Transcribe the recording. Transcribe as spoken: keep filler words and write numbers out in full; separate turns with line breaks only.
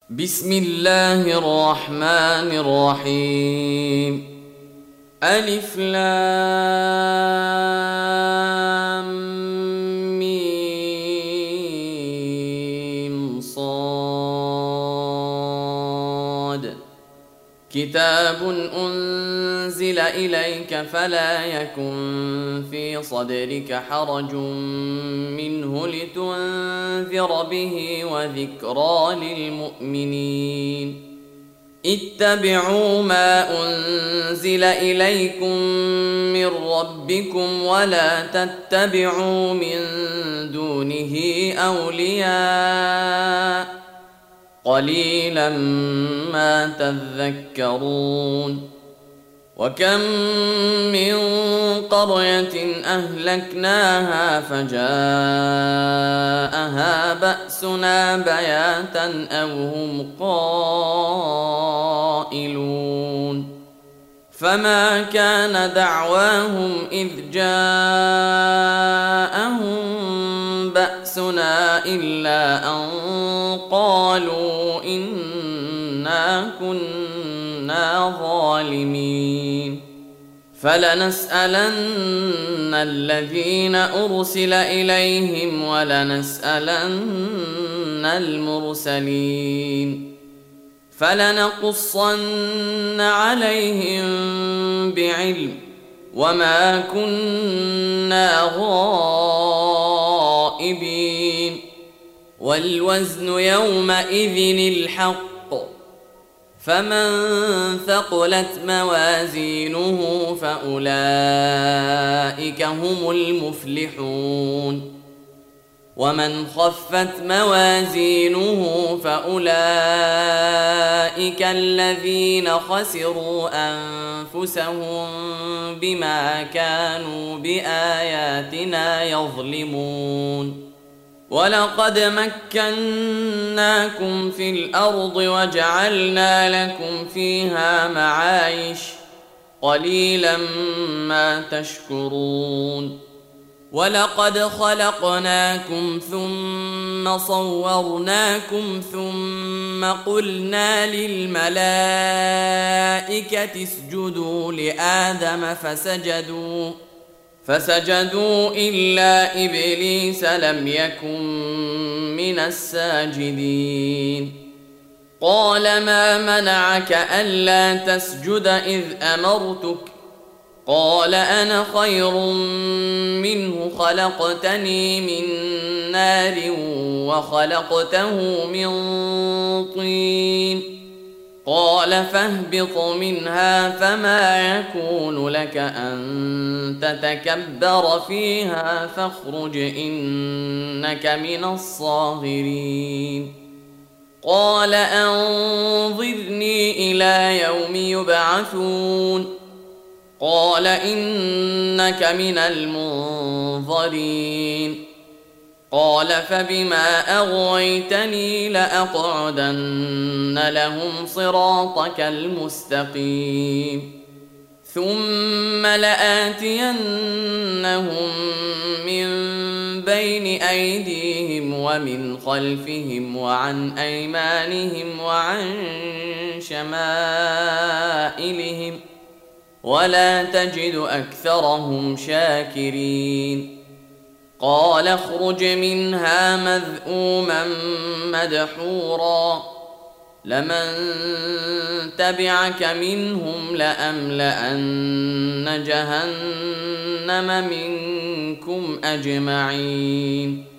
بسم الله الرحمن الرحيم. ألف لام ميم صاد. كتاب أنزل إليك فلا يكن في صدرك حرج منه لتنذر به وذكرى للمؤمنين. اتبعوا ما أنزل إليكم من ربكم ولا تتبعوا من دونه أولياء قليلا ما تذكرون. وكم من قرية أهلكناها فجاءها بأسنا بياتا أو هم قائلون. فما كان دعواهم إذ جاءهم بأسنا إلا أن قالوا إنا كنا ظالمين. فلنسألن الذين أرسل إليهم ولنسألن المرسلين. فلنقصن عليهم بعلم وما كنا غائبين. والوزن يومئذ الحق فمن ثقلت موازينه فأولئك هم المفلحون. ومن خفت موازينه فأولئك الذين خسروا أنفسهم بما كانوا بآياتنا يظلمون. ولقد مكناكم في الأرض وجعلنا لكم فيها معايش قليلا ما تشكرون. ولقد خلقناكم ثم صورناكم ثم قلنا للملائكة اسجدوا لآدم فسجدوا فسجدوا إلا إبليس لم يكن من الساجدين. قال ما منعك ألا تسجد إذ أمرتك؟ قال أنا خير منه خلقتني من نار وخلقته من طين. قال فاهبط منها فما يكون لك أن تتكبر فيها فاخرج إنك من الصاغرين. قال أنظرني إلى يوم يبعثون. قال إنك من المنظرين. قال فبما أغويتني لأقعدن لهم صراطك المستقيم ثم لآتينهم من بين أيديهم ومن خلفهم وعن أيمانهم وعن شمائلهم ولا تجد أكثرهم شاكرين. قال اخرج منها مذءوما مدحورا لمن تبعك منهم لأملأن جهنم منكم أجمعين.